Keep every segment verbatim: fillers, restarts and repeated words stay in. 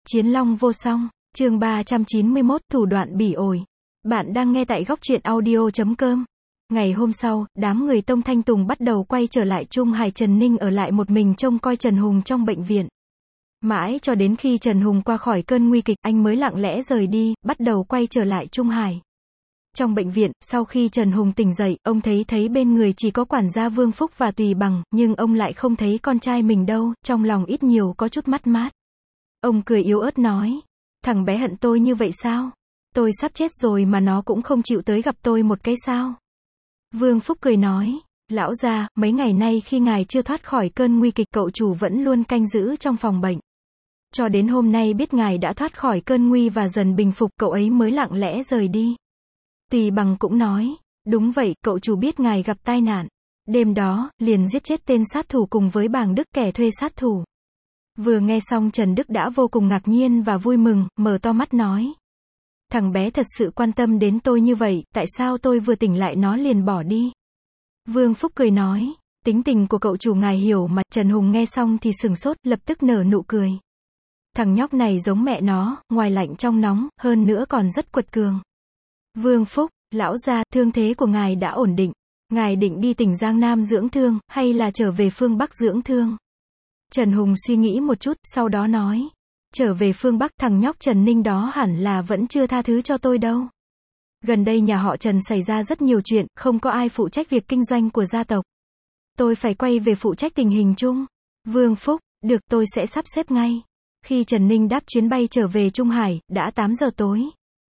Chiến long vô song, chương ba trăm chín mươi mốt, thủ đoạn bỉ ổi. Bạn đang nghe tại góc truyện audio chấm com. Ngày hôm sau, đám người Tông Thanh Tùng bắt đầu quay trở lại Trung Hải. Trần Ninh ở lại một mình trông coi Trần Hùng trong bệnh viện. Mãi cho đến khi Trần Hùng qua khỏi cơn nguy kịch, anh mới lặng lẽ rời đi, bắt đầu quay trở lại Trung Hải. Trong bệnh viện, sau khi Trần Hùng tỉnh dậy, ông thấy thấy bên người chỉ có quản gia Vương Phúc và Tùy Bằng, nhưng ông lại không thấy con trai mình đâu, trong lòng ít nhiều có chút mất mát. Ông cười yếu ớt nói, thằng bé hận tôi như vậy sao? Tôi sắp chết rồi mà nó cũng không chịu tới gặp tôi một cái sao? Vương Phúc cười nói, lão gia, mấy ngày nay khi ngài chưa thoát khỏi cơn nguy kịch, cậu chủ vẫn luôn canh giữ trong phòng bệnh. Cho đến hôm nay biết ngài đã thoát khỏi cơn nguy và dần bình phục, cậu ấy mới lặng lẽ rời đi. Tùy Bằng cũng nói, đúng vậy, cậu chủ biết ngài gặp tai nạn. Đêm đó, liền giết chết tên sát thủ cùng với Bàng Đức, kẻ thuê sát thủ. Vừa nghe xong Trần Đức đã vô cùng ngạc nhiên và vui mừng, mở to mắt nói. Thằng bé thật sự quan tâm đến tôi như vậy, tại sao tôi vừa tỉnh lại nó liền bỏ đi? Vương Phúc cười nói, tính tình của cậu chủ ngài hiểu mà. Trần Hùng nghe xong thì sừng sốt, lập tức nở nụ cười. Thằng nhóc này giống mẹ nó, ngoài lạnh trong nóng, hơn nữa còn rất quật cường. Vương Phúc, lão gia, thương thế của ngài đã ổn định. Ngài định đi tỉnh Giang Nam dưỡng thương, hay là trở về phương Bắc dưỡng thương? Trần Hùng suy nghĩ một chút, sau đó nói. Trở về phương Bắc, thằng nhóc Trần Ninh đó hẳn là vẫn chưa tha thứ cho tôi đâu. Gần đây nhà họ Trần xảy ra rất nhiều chuyện, không có ai phụ trách việc kinh doanh của gia tộc. Tôi phải quay về phụ trách tình hình chung. Vương Phúc, được, tôi sẽ sắp xếp ngay. Khi Trần Ninh đáp chuyến bay trở về Trung Hải, đã tám giờ tối.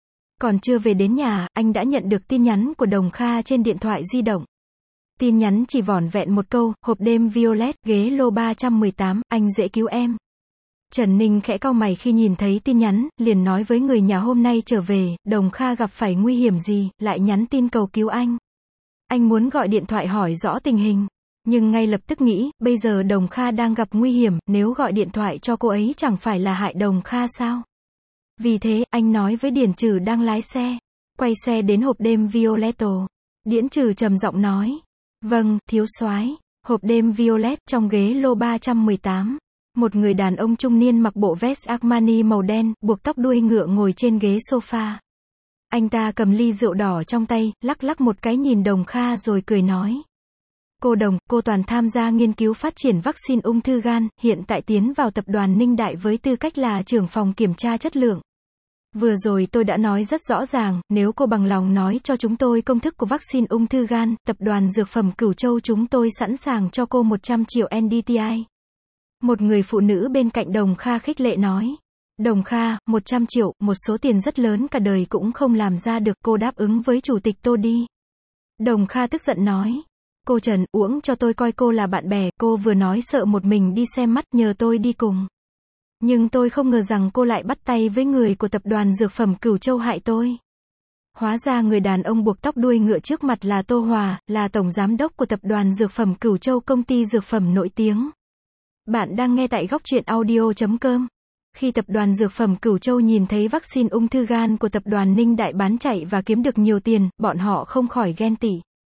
Còn chưa về đến nhà, anh đã nhận được tin nhắn của Đồng Kha trên điện thoại di động. Tin nhắn chỉ vỏn vẹn một câu, hộp đêm Violet, ghế lô ba trăm mười tám, anh dễ cứu em. Trần Ninh khẽ cau mày khi nhìn thấy tin nhắn, liền nói với người nhà hôm nay trở về, Đồng Kha gặp phải nguy hiểm gì, lại nhắn tin cầu cứu anh. Anh muốn gọi điện thoại hỏi rõ tình hình, nhưng ngay lập tức nghĩ, bây giờ Đồng Kha đang gặp nguy hiểm, nếu gọi điện thoại cho cô ấy chẳng phải là hại Đồng Kha sao? Vì thế, anh nói với Điển Trừ đang lái xe, quay xe đến hộp đêm Violetto. Điển Trừ trầm giọng nói, vâng, thiếu soái. Hộp đêm Violet, trong ghế lô ba trăm mười tám. Một người đàn ông trung niên mặc bộ vest Armani màu đen, buộc tóc đuôi ngựa ngồi trên ghế sofa. Anh ta cầm ly rượu đỏ trong tay, lắc lắc một cái nhìn Đồng Kha rồi cười nói. Cô Đồng, cô toàn tham gia nghiên cứu phát triển vaccine ung thư gan, hiện tại tiến vào tập đoàn Ninh Đại với tư cách là trưởng phòng kiểm tra chất lượng. Vừa rồi tôi đã nói rất rõ ràng, nếu cô bằng lòng nói cho chúng tôi công thức của vaccine ung thư gan, tập đoàn Dược phẩm Cửu Châu chúng tôi sẵn sàng cho cô một trăm triệu en đê tê i. Một người phụ nữ bên cạnh Đồng Kha khích lệ nói. Đồng Kha, một trăm triệu, một số tiền rất lớn cả đời cũng không làm ra được, cô đáp ứng với chủ tịch Tô đi. Đồng Kha tức giận nói. Cô Trần, uổng cho tôi coi cô là bạn bè, cô vừa nói sợ một mình đi xem mắt nhờ tôi đi cùng. Nhưng tôi không ngờ rằng cô lại bắt tay với người của tập đoàn Dược phẩm Cửu Châu hại tôi. Hóa ra người đàn ông buộc tóc đuôi ngựa trước mặt là Tô Hòa, là tổng giám đốc của tập đoàn Dược phẩm Cửu Châu, công ty dược phẩm nổi tiếng. Bạn đang nghe tại góc truyện audio chấm com. Khi tập đoàn Dược phẩm Cửu Châu nhìn thấy vaccine ung thư gan của tập đoàn Ninh Đại bán chạy và kiếm được nhiều tiền, bọn họ không khỏi ghen tị.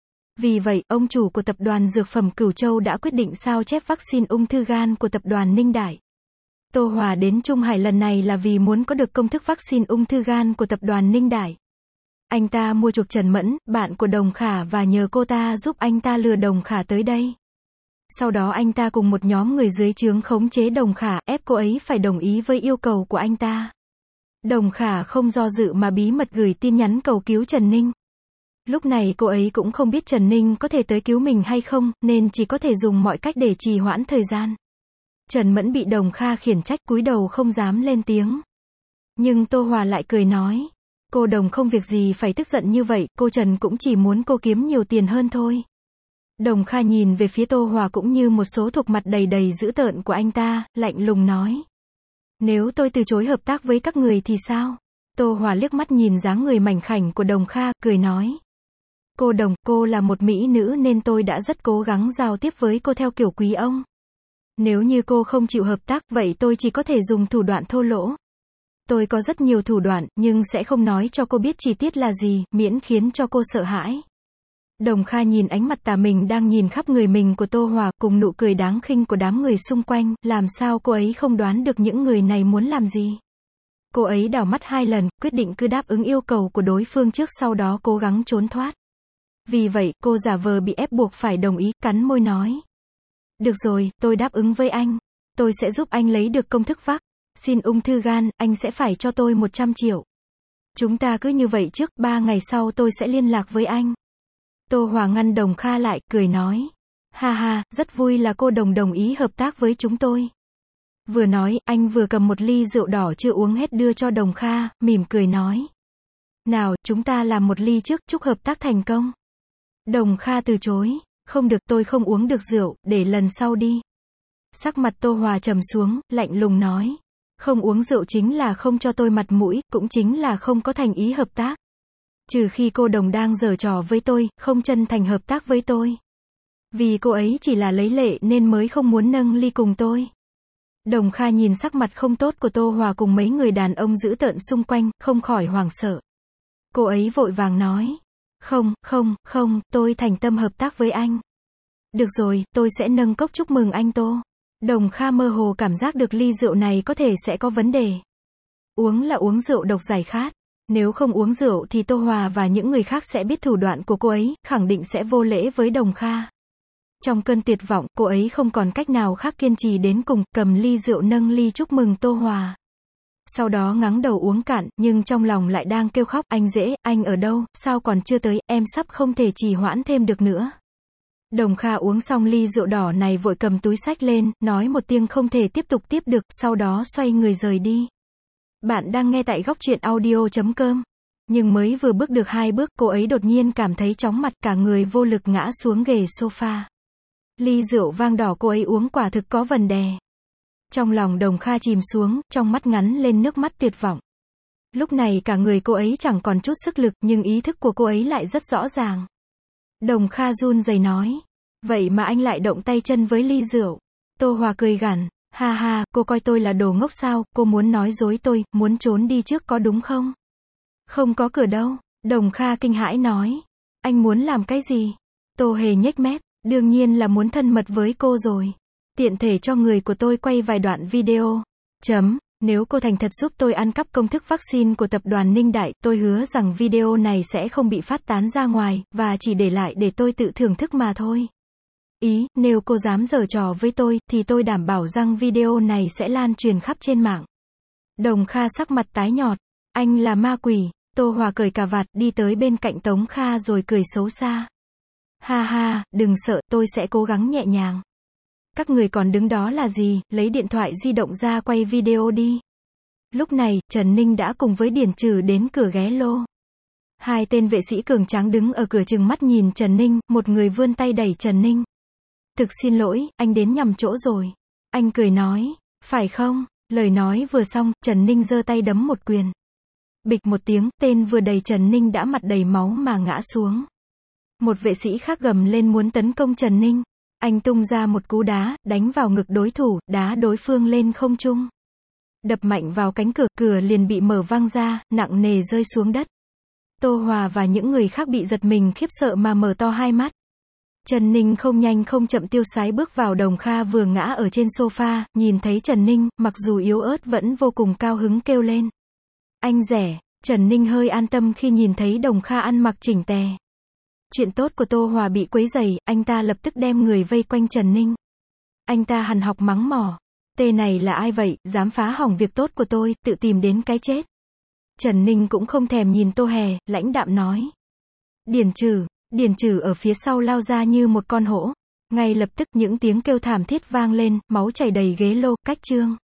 Vì vậy, ông chủ của tập đoàn Dược phẩm Cửu Châu đã quyết định sao chép vaccine ung thư gan của tập đoàn Ninh Đại. Tô Hòa đến Trung Hải lần này là vì muốn có được công thức vaccine ung thư gan của tập đoàn Ninh Đại. Anh ta mua chuộc Trần Mẫn, bạn của Đồng Khả, và nhờ cô ta giúp anh ta lừa Đồng Khả tới đây. Sau đó anh ta cùng một nhóm người dưới trướng khống chế Đồng Khả, ép cô ấy phải đồng ý với yêu cầu của anh ta. Đồng Khả không do dự mà bí mật gửi tin nhắn cầu cứu Trần Ninh. Lúc này cô ấy cũng không biết Trần Ninh có thể tới cứu mình hay không, nên chỉ có thể dùng mọi cách để trì hoãn thời gian. Trần Mẫn bị Đồng Kha khiển trách, cúi đầu không dám lên tiếng. Nhưng Tô Hòa lại cười nói. Cô Đồng không việc gì phải tức giận như vậy, cô Trần cũng chỉ muốn cô kiếm nhiều tiền hơn thôi. Đồng Kha nhìn về phía Tô Hòa cũng như một số thuộc mặt đầy đầy dữ tợn của anh ta, lạnh lùng nói. Nếu tôi từ chối hợp tác với các người thì sao? Tô Hòa liếc mắt nhìn dáng người mảnh khảnh của Đồng Kha, cười nói. Cô Đồng, cô là một mỹ nữ nên tôi đã rất cố gắng giao tiếp với cô theo kiểu quý ông. Nếu như cô không chịu hợp tác, vậy tôi chỉ có thể dùng thủ đoạn thô lỗ. Tôi có rất nhiều thủ đoạn, nhưng sẽ không nói cho cô biết chi tiết là gì, miễn khiến cho cô sợ hãi. Đồng Kha nhìn ánh mặt tà mình đang nhìn khắp người mình của Tô Hòa, cùng nụ cười đáng khinh của đám người xung quanh, làm sao cô ấy không đoán được những người này muốn làm gì. Cô ấy đảo mắt hai lần, quyết định cứ đáp ứng yêu cầu của đối phương trước sau đó cố gắng trốn thoát. Vì vậy, cô giả vờ bị ép buộc phải đồng ý, cắn môi nói. Được rồi, tôi đáp ứng với anh. Tôi sẽ giúp anh lấy được công thức vắc xin ung thư gan, anh sẽ phải cho tôi một trăm triệu. Chúng ta cứ như vậy trước, ba ngày sau tôi sẽ liên lạc với anh. Tô Hòa ngăn Đồng Kha lại, cười nói. Ha ha, rất vui là cô Đồng đồng ý hợp tác với chúng tôi. Vừa nói, anh vừa cầm một ly rượu đỏ chưa uống hết đưa cho Đồng Kha, mỉm cười nói. Nào, chúng ta làm một ly trước, chúc hợp tác thành công. Đồng Kha từ chối. Không được, tôi không uống được rượu, để lần sau đi. Sắc mặt Tô Hòa trầm xuống, lạnh lùng nói. Không uống rượu chính là không cho tôi mặt mũi, cũng chính là không có thành ý hợp tác. Trừ khi cô Đồng đang giở trò với tôi, không chân thành hợp tác với tôi. Vì cô ấy chỉ là lấy lệ nên mới không muốn nâng ly cùng tôi. Đồng Kha nhìn sắc mặt không tốt của Tô Hòa cùng mấy người đàn ông dữ tợn xung quanh, không khỏi hoảng sợ. Cô ấy vội vàng nói. Không, không, không, tôi thành tâm hợp tác với anh. Được rồi, tôi sẽ nâng cốc chúc mừng anh Tô. Đồng Kha mơ hồ cảm giác được ly rượu này có thể sẽ có vấn đề. Uống là uống rượu độc giải khát. Nếu không uống rượu thì Tô Hòa và những người khác sẽ biết thủ đoạn của cô ấy, khẳng định sẽ vô lễ với Đồng Kha. Trong cơn tuyệt vọng, cô ấy không còn cách nào khác kiên trì đến cùng, cầm ly rượu nâng ly chúc mừng Tô Hòa. Sau đó ngắng đầu uống cạn, nhưng trong lòng lại đang kêu khóc, anh Dễ, anh ở đâu, sao còn chưa tới, em sắp không thể trì hoãn thêm được nữa. Đồng Kha uống xong ly rượu đỏ này vội cầm túi xách lên, nói một tiếng không thể tiếp tục tiếp được, sau đó xoay người rời đi. Bạn đang nghe tại góc truyện audio chấm com. Nhưng mới vừa bước được hai bước, cô ấy đột nhiên cảm thấy chóng mặt, cả người vô lực ngã xuống ghế sofa. Ly rượu vang đỏ cô ấy uống quả thực có vấn đề. Trong lòng Đồng Kha chìm xuống, trong mắt ngắn lên nước mắt tuyệt vọng. Lúc này cả người cô ấy chẳng còn chút sức lực, nhưng ý thức của cô ấy lại rất rõ ràng. Đồng Kha run rẩy nói. Vậy mà anh lại động tay chân với ly rượu. Tô Hòa cười gằn. Ha ha, cô coi tôi là đồ ngốc sao, cô muốn nói dối tôi, muốn trốn đi trước có đúng không? Không có cửa đâu. Đồng Kha kinh hãi nói. Anh muốn làm cái gì? Tô Hề nhếch mép. Đương nhiên là muốn thân mật với cô rồi. Tiện thể cho người của tôi quay vài đoạn video. Chấm. Nếu cô thành thật giúp tôi ăn cắp công thức vaccine của tập đoàn Ninh Đại, tôi hứa rằng video này sẽ không bị phát tán ra ngoài, và chỉ để lại để tôi tự thưởng thức mà thôi. Ý, nếu cô dám giở trò với tôi, thì tôi đảm bảo rằng video này sẽ lan truyền khắp trên mạng. Đồng Kha sắc mặt tái nhọt. Anh là ma quỷ. Tô Hòa cởi cà vạt, đi tới bên cạnh Tống Kha rồi cười xấu xa. Ha ha, đừng sợ, tôi sẽ cố gắng nhẹ nhàng. Các người còn đứng đó là gì, lấy điện thoại di động ra quay video đi. Lúc này, Trần Ninh đã cùng với Điển Trừ đến cửa ghé lô. Hai tên vệ sĩ cường tráng đứng ở cửa trừng mắt nhìn Trần Ninh, một người vươn tay đẩy Trần Ninh. Thực xin lỗi, anh đến nhầm chỗ rồi. Anh cười nói, phải không? Lời nói vừa xong, Trần Ninh giơ tay đấm một quyền. Bịch một tiếng, tên vừa đẩy Trần Ninh đã mặt đầy máu mà ngã xuống. Một vệ sĩ khác gầm lên muốn tấn công Trần Ninh. Anh tung ra một cú đá, đánh vào ngực đối thủ, đá đối phương lên không trung. Đập mạnh vào cánh cửa, cửa liền bị mở văng ra, nặng nề rơi xuống đất. Tô Hòa và những người khác bị giật mình khiếp sợ mà mở to hai mắt. Trần Ninh không nhanh không chậm tiêu sái bước vào. Đồng Kha vừa ngã ở trên sofa, nhìn thấy Trần Ninh, mặc dù yếu ớt vẫn vô cùng cao hứng kêu lên. Anh rẻ. Trần Ninh hơi an tâm khi nhìn thấy Đồng Kha ăn mặc chỉnh tề. Chuyện tốt của Tô Hòa bị quấy rầy, anh ta lập tức đem người vây quanh Trần Ninh. Anh ta hằn học mắng mỏ. Tên này là ai vậy, dám phá hỏng việc tốt của tôi, tự tìm đến cái chết. Trần Ninh cũng không thèm nhìn Tô Hề, lãnh đạm nói. Điển Trừ. Điển Trừ ở phía sau lao ra như một con hổ. Ngay lập tức những tiếng kêu thảm thiết vang lên, máu chảy đầy ghế lô, cách chương.